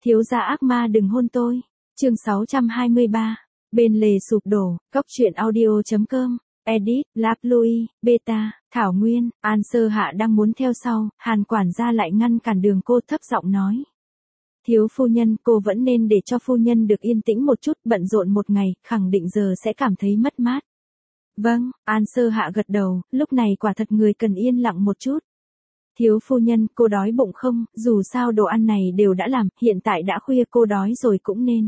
Thiếu gia ác ma đừng hôn tôi. Chương 623. Bên lề sụp đổ, Góc truyện audio.com. Edit, Lap Louis, Beta, Thảo Nguyên, An Sơ Hạ đang muốn theo sau, Hàn quản gia lại ngăn cản đường cô, thấp giọng nói. Thiếu phu nhân, cô vẫn nên để cho phu nhân được yên tĩnh một chút, bận rộn một ngày, khẳng định giờ sẽ cảm thấy mất mát. Vâng, An Sơ Hạ gật đầu, lúc này quả thật người cần yên lặng một chút. Thiếu phu nhân, cô đói bụng không, dù sao đồ ăn này đều đã làm, hiện tại đã khuya cô đói rồi cũng nên.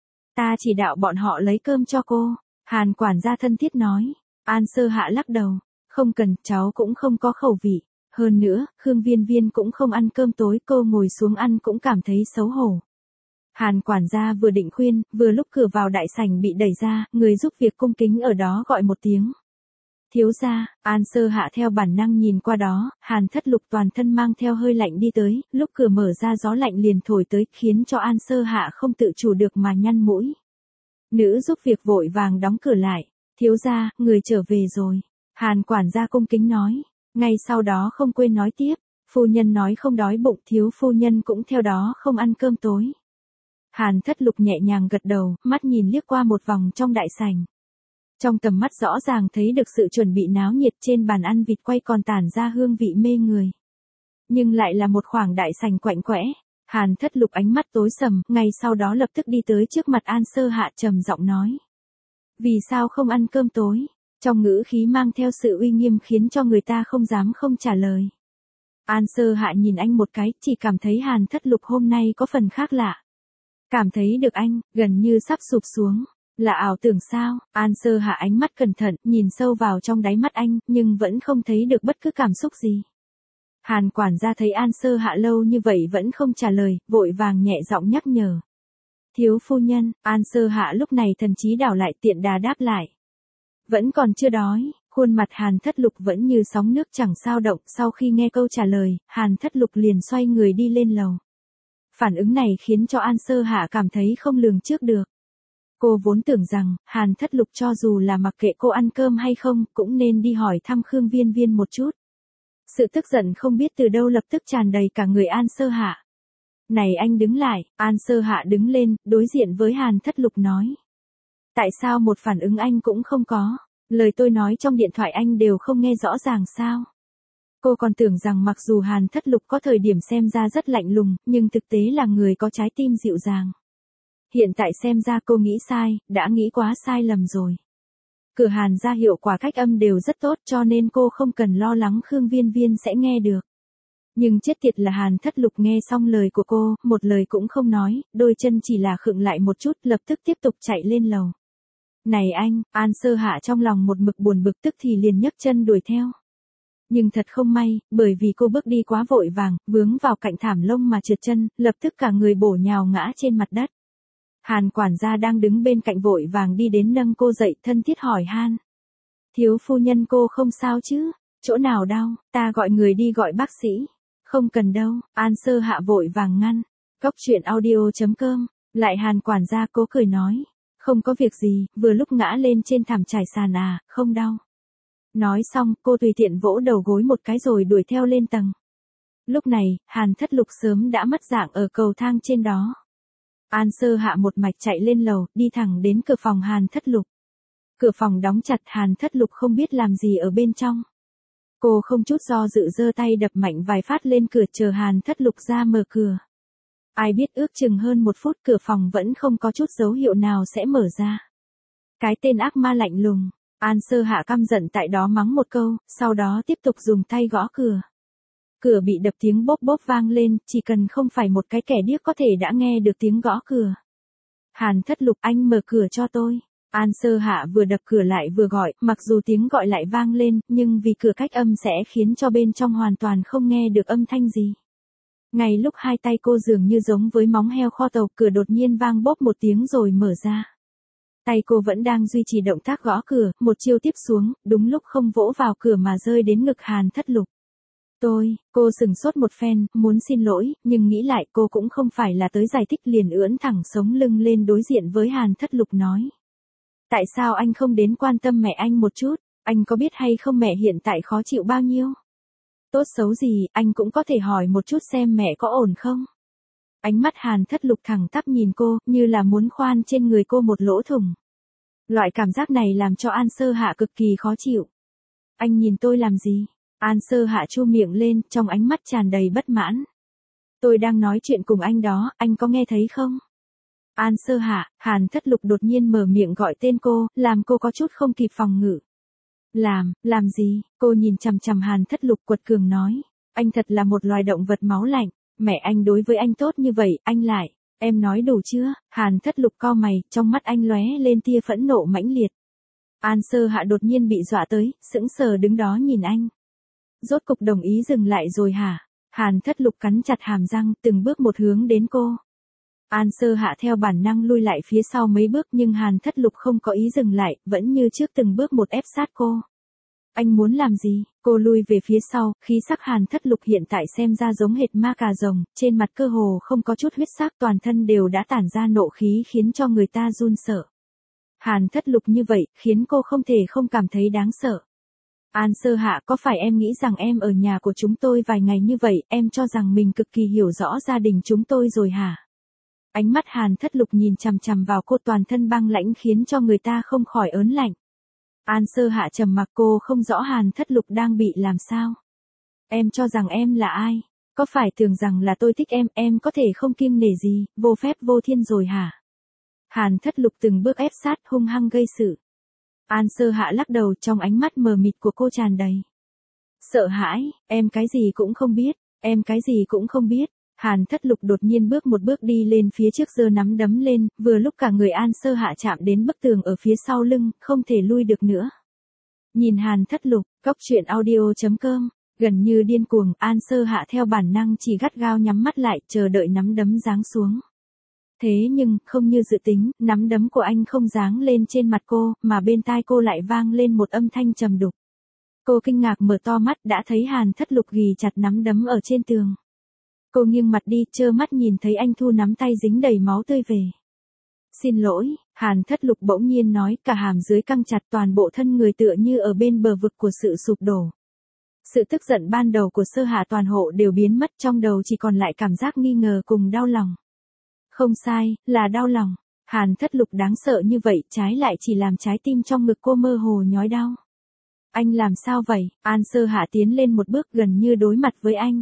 Ta chỉ đạo bọn họ lấy cơm cho cô, Hàn quản gia thân thiết nói. An Sơ Hạ lắc đầu, không cần, cháu cũng không có khẩu vị. Hơn nữa, Khương Viên Viên cũng không ăn cơm tối, cô ngồi xuống ăn cũng cảm thấy xấu hổ. Hàn quản gia vừa định khuyên, vừa lúc cửa vào đại sảnh bị đẩy ra, người giúp việc cung kính ở đó gọi một tiếng. Thiếu gia, An Sơ Hạ theo bản năng nhìn qua đó, Hàn Thất Lục toàn thân mang theo hơi lạnh đi tới, lúc cửa mở ra gió lạnh liền thổi tới, khiến cho An Sơ Hạ không tự chủ được mà nhăn mũi. Nữ giúp việc vội vàng đóng cửa lại. Thiếu gia, người trở về rồi. Hàn quản gia cung kính nói. Ngay sau đó không quên nói tiếp. Phu nhân nói không đói bụng, thiếu phu nhân cũng theo đó không ăn cơm tối. Hàn Thất Lục nhẹ nhàng gật đầu, mắt nhìn liếc qua một vòng trong đại sảnh. Trong tầm mắt rõ ràng thấy được sự chuẩn bị náo nhiệt, trên bàn ăn vịt quay còn tản ra hương vị mê người. Nhưng lại là một khoảng đại sảnh quạnh quẽ. Hàn Thất Lục ánh mắt tối sầm, ngay sau đó lập tức đi tới trước mặt An Sơ Hạ trầm giọng nói. Vì sao không ăn cơm tối? Trong ngữ khí mang theo sự uy nghiêm khiến cho người ta không dám không trả lời. An Sơ Hạ nhìn anh một cái, chỉ cảm thấy Hàn Thất Lục hôm nay có phần khác lạ. Cảm thấy được anh, gần như sắp sụp xuống. Là ảo tưởng sao? An Sơ Hạ ánh mắt cẩn thận, nhìn sâu vào trong đáy mắt anh, nhưng vẫn không thấy được bất cứ cảm xúc gì. Hàn quản gia thấy An Sơ Hạ lâu như vậy vẫn không trả lời, vội vàng nhẹ giọng nhắc nhở. Thiếu phu nhân, An Sơ Hạ lúc này thần trí đảo lại, tiện đà đáp lại. Vẫn còn chưa đói, khuôn mặt Hàn Thất Lục vẫn như sóng nước chẳng sao động, sau khi nghe câu trả lời, Hàn Thất Lục liền xoay người đi lên lầu. Phản ứng này khiến cho An Sơ Hạ cảm thấy không lường trước được. Cô vốn tưởng rằng, Hàn Thất Lục cho dù là mặc kệ cô ăn cơm hay không, cũng nên đi hỏi thăm Khương Viên Viên một chút. Sự tức giận không biết từ đâu lập tức tràn đầy cả người An Sơ Hạ. Này anh đứng lại, An Sơ Hạ đứng lên, đối diện với Hàn Thất Lục nói. Tại sao một phản ứng anh cũng không có, lời tôi nói trong điện thoại anh đều không nghe rõ ràng sao? Cô còn tưởng rằng mặc dù Hàn Thất Lục có thời điểm xem ra rất lạnh lùng, nhưng thực tế là người có trái tim dịu dàng. Hiện tại xem ra cô nghĩ sai, đã nghĩ quá sai lầm rồi. Cửa Hàn ra hiệu quả cách âm đều rất tốt cho nên cô không cần lo lắng Khương Viên Viên sẽ nghe được. Nhưng chết tiệt là Hàn Thất Lục nghe xong lời của cô, một lời cũng không nói, đôi chân chỉ là khựng lại một chút, lập tức tiếp tục chạy lên lầu. Này anh, An Sơ Hạ trong lòng một mực buồn bực tức thì liền nhấc chân đuổi theo. Nhưng thật không may, bởi vì cô bước đi quá vội vàng, vướng vào cạnh thảm lông mà trượt chân, lập tức cả người bổ nhào ngã trên mặt đất. Hàn quản gia đang đứng bên cạnh vội vàng đi đến nâng cô dậy, thân thiết hỏi han. Thiếu phu nhân cô không sao chứ? Chỗ nào đau, ta gọi người đi gọi bác sĩ. Không cần đâu, An Sơ Hạ vội vàng ngăn. Góc truyện audio.com. Lại Hàn quản gia cố cười nói. Không có việc gì, vừa lúc ngã lên trên thảm trải sàn à, không đau. Nói xong, cô tùy tiện vỗ đầu gối một cái rồi đuổi theo lên tầng. Lúc này, Hàn Thất Lục sớm đã mất dạng ở cầu thang trên đó. An Sơ Hạ một mạch chạy lên lầu, đi thẳng đến cửa phòng Hàn Thất Lục. Cửa phòng đóng chặt, Hàn Thất Lục không biết làm gì ở bên trong. Cô không chút do dự giơ tay đập mạnh vài phát lên cửa chờ Hàn Thất Lục ra mở cửa. Ai biết ước chừng hơn 1 phút cửa phòng vẫn không có chút dấu hiệu nào sẽ mở ra. Cái tên ác ma lạnh lùng, An Sơ Hạ căm giận tại đó mắng một câu, sau đó tiếp tục dùng tay gõ cửa. Cửa bị đập tiếng bốp bốp vang lên, chỉ cần không phải một cái kẻ điếc có thể đã nghe được tiếng gõ cửa. Hàn Thất Lục, anh mở cửa cho tôi. An Sơ Hạ vừa đập cửa lại vừa gọi, mặc dù tiếng gọi lại vang lên, nhưng vì cửa cách âm sẽ khiến cho bên trong hoàn toàn không nghe được âm thanh gì. Ngay lúc hai tay cô dường như giống với móng heo kho tàu, cửa đột nhiên vang bốp một tiếng rồi mở ra. Tay cô vẫn đang duy trì động tác gõ cửa, một chiêu tiếp xuống, đúng lúc không vỗ vào cửa mà rơi đến ngực Hàn Thất Lục. Cô sừng sốt một phen, muốn xin lỗi, nhưng nghĩ lại cô cũng không phải là tới giải thích liền ưỡn thẳng sống lưng lên đối diện với Hàn Thất Lục nói. Tại sao anh không đến quan tâm mẹ anh một chút, anh có biết hay không mẹ hiện tại khó chịu bao nhiêu? Tốt xấu gì, anh cũng có thể hỏi một chút xem mẹ có ổn không? Ánh mắt Hàn Thất Lục thẳng tắp nhìn cô, như là muốn khoan trên người cô một lỗ thủng. Loại cảm giác này làm cho An Sơ Hạ cực kỳ khó chịu. Anh nhìn tôi làm gì? An Sơ Hạ chu miệng lên, trong ánh mắt tràn đầy bất mãn. Tôi đang nói chuyện cùng anh đó, anh có nghe thấy không? An Sơ Hạ, Hàn Thất Lục đột nhiên mở miệng gọi tên cô, làm cô có chút không kịp phòng ngự. Làm gì? Cô nhìn chằm chằm Hàn Thất Lục quật cường nói. Anh thật là một loài động vật máu lạnh, mẹ anh đối với anh tốt như vậy, anh lại, em nói đủ chưa? Hàn Thất Lục cau mày, trong mắt anh lóe lên tia phẫn nộ mãnh liệt. An Sơ Hạ đột nhiên bị dọa tới, sững sờ đứng đó nhìn anh. Rốt cục đồng ý dừng lại rồi hả? Hàn Thất Lục cắn chặt hàm răng, từng bước một hướng đến cô. An Sơ Hạ theo bản năng lui lại phía sau mấy bước nhưng Hàn Thất Lục không có ý dừng lại, vẫn như trước từng bước một ép sát cô. Anh muốn làm gì? Cô lui về phía sau, khí sắc Hàn Thất Lục hiện tại xem ra giống hệt ma cà rồng, trên mặt cơ hồ không có chút huyết sắc, toàn thân đều đã tản ra nộ khí khiến cho người ta run sợ. Hàn Thất Lục như vậy, khiến cô không thể không cảm thấy đáng sợ. An Sơ Hạ, có phải em nghĩ rằng em ở nhà của chúng tôi vài ngày như vậy, em cho rằng mình cực kỳ hiểu rõ gia đình chúng tôi rồi hả? Ánh mắt Hàn Thất Lục nhìn chằm chằm vào cô, toàn thân băng lãnh khiến cho người ta không khỏi ớn lạnh. An Sơ Hạ trầm mặc, cô không rõ Hàn Thất Lục đang bị làm sao. Em cho rằng em là ai? Có phải tưởng rằng là tôi thích em có thể không kiêng nể gì, vô phép vô thiên rồi hả? Hàn Thất Lục từng bước ép sát, hung hăng gây sự. An Sơ Hạ lắc đầu, trong ánh mắt mờ mịt của cô tràn đầy sợ hãi. Em cái gì cũng không biết, em cái gì cũng không biết. Hàn Thất Lục đột nhiên bước một bước đi lên phía trước, giơ nắm đấm lên, vừa lúc cả người An Sơ Hạ chạm đến bức tường ở phía sau lưng, không thể lui được nữa. Nhìn Hàn Thất Lục, Cóc Truyện Audio.com, gần như điên cuồng, An Sơ Hạ theo bản năng chỉ gắt gao nhắm mắt lại, chờ đợi nắm đấm giáng xuống. Thế nhưng, không như dự tính, nắm đấm của anh không giáng lên trên mặt cô, mà bên tai cô lại vang lên một âm thanh trầm đục. Cô kinh ngạc mở to mắt, đã thấy Hàn Thất Lục ghì chặt nắm đấm ở trên tường. Cô nghiêng mặt đi, trơ mắt nhìn thấy anh thu nắm tay dính đầy máu tươi về. Xin lỗi, Hàn Thất Lục bỗng nhiên nói, cả hàm dưới căng chặt, toàn bộ thân người tựa như ở bên bờ vực của sự sụp đổ. Sự tức giận ban đầu của Sơ Hạ toàn hộ đều biến mất, trong đầu chỉ còn lại cảm giác nghi ngờ cùng đau lòng. Không sai, là đau lòng. Hàn Thất Lục đáng sợ như vậy, trái lại chỉ làm trái tim trong ngực cô mơ hồ nhói đau. Anh làm sao vậy? An Sơ Hạ tiến lên một bước, gần như đối mặt với anh.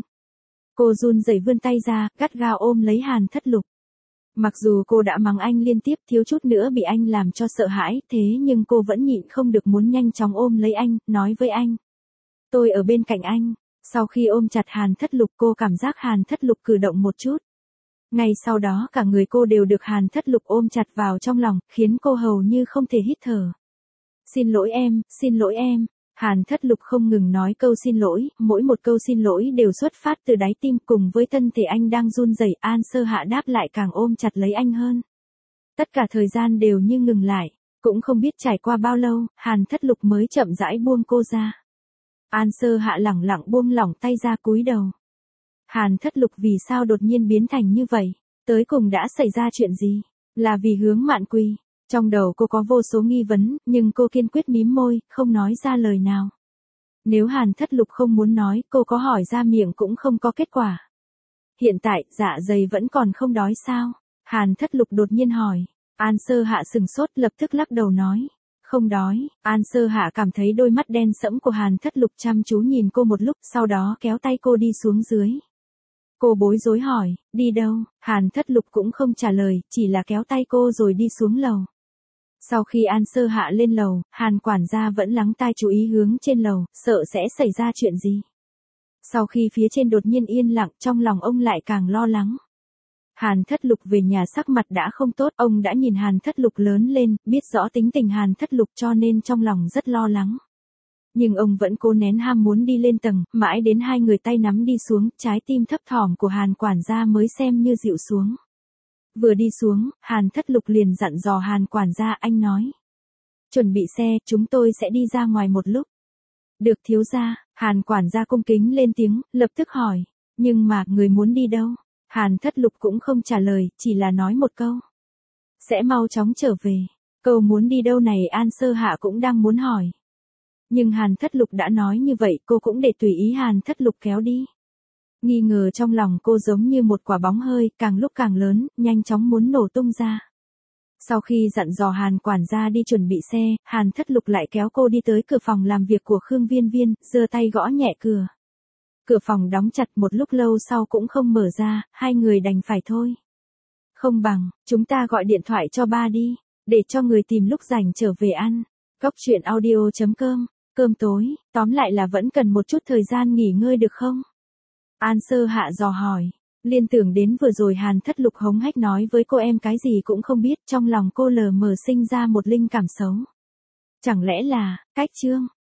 Cô run rẩy vươn tay ra, gắt gao ôm lấy Hàn Thất Lục. Mặc dù cô đã mắng anh liên tiếp, thiếu chút nữa bị anh làm cho sợ hãi, thế nhưng cô vẫn nhịn không được muốn nhanh chóng ôm lấy anh, nói với anh. Tôi ở bên cạnh anh. Sau khi ôm chặt Hàn Thất Lục, cô cảm giác Hàn Thất Lục cử động một chút. Ngay sau đó cả người cô đều được Hàn Thất Lục ôm chặt vào trong lòng, khiến cô hầu như không thể hít thở. Xin lỗi em, xin lỗi em. Hàn Thất Lục không ngừng nói câu xin lỗi, mỗi một câu xin lỗi đều xuất phát từ đáy tim, cùng với thân thể anh đang run rẩy, An Sơ Hạ đáp lại càng ôm chặt lấy anh hơn. Tất cả thời gian đều như ngừng lại, cũng không biết trải qua bao lâu, Hàn Thất Lục mới chậm rãi buông cô ra. An Sơ Hạ lẳng lặng buông lỏng tay ra, cúi đầu. Hàn Thất Lục vì sao đột nhiên biến thành như vậy? Tới cùng đã xảy ra chuyện gì? Là vì Hướng Mạn Quỳ? Trong đầu cô có vô số nghi vấn, nhưng cô kiên quyết mím môi, không nói ra lời nào. Nếu Hàn Thất Lục không muốn nói, cô có hỏi ra miệng cũng không có kết quả. Hiện tại, dạ dày vẫn còn không đói sao? Hàn Thất Lục đột nhiên hỏi. An Sơ Hạ sừng sốt, lập tức lắc đầu nói. Không đói. An Sơ Hạ cảm thấy đôi mắt đen sẫm của Hàn Thất Lục chăm chú nhìn cô một lúc, sau đó kéo tay cô đi xuống dưới. Cô bối rối hỏi, đi đâu? Hàn Thất Lục cũng không trả lời, chỉ là kéo tay cô rồi đi xuống lầu. Sau khi An Sơ Hạ lên lầu, Hàn quản gia vẫn lắng tai chú ý hướng trên lầu, sợ sẽ xảy ra chuyện gì. Sau khi phía trên đột nhiên yên lặng, trong lòng ông lại càng lo lắng. Hàn Thất Lục về nhà sắc mặt đã không tốt, ông đã nhìn Hàn Thất Lục lớn lên, biết rõ tính tình Hàn Thất Lục cho nên trong lòng rất lo lắng. Nhưng ông vẫn cố nén ham muốn đi lên tầng, mãi đến hai người tay nắm đi xuống, trái tim thấp thỏm của Hàn quản gia mới xem như dịu xuống. Vừa đi xuống, Hàn Thất Lục liền dặn dò Hàn quản gia, anh nói. Chuẩn bị xe, chúng tôi sẽ đi ra ngoài một lúc. Được thiếu gia. Hàn quản gia cung kính lên tiếng, lập tức hỏi. Nhưng mà, người muốn đi đâu? Hàn Thất Lục cũng không trả lời, chỉ là nói một câu. Sẽ mau chóng trở về. Câu muốn đi đâu này An Sơ Hạ cũng đang muốn hỏi. Nhưng Hàn Thất Lục đã nói như vậy, cô cũng để tùy ý Hàn Thất Lục kéo đi. Nghi ngờ trong lòng cô giống như một quả bóng hơi, càng lúc càng lớn, nhanh chóng muốn nổ tung ra. Sau khi dặn dò Hàn quản gia đi chuẩn bị xe, Hàn Thất Lục lại kéo cô đi tới cửa phòng làm việc của Khương Viên Viên, giơ tay gõ nhẹ cửa. Cửa phòng đóng chặt, một lúc lâu sau cũng không mở ra, hai người đành phải thôi. Không bằng, chúng ta gọi điện thoại cho ba đi, để cho người tìm lúc rảnh trở về ăn. Cốc truyện audio.com, cơm tối, tóm lại là vẫn cần một chút thời gian nghỉ ngơi được không? An Sơ Hạ dò hỏi. Liên tưởng đến vừa rồi Hàn Thất Lục hống hách nói với cô em cái gì cũng không biết, trong lòng cô lờ mờ sinh ra một linh cảm xấu. Chẳng lẽ là, cách Trương,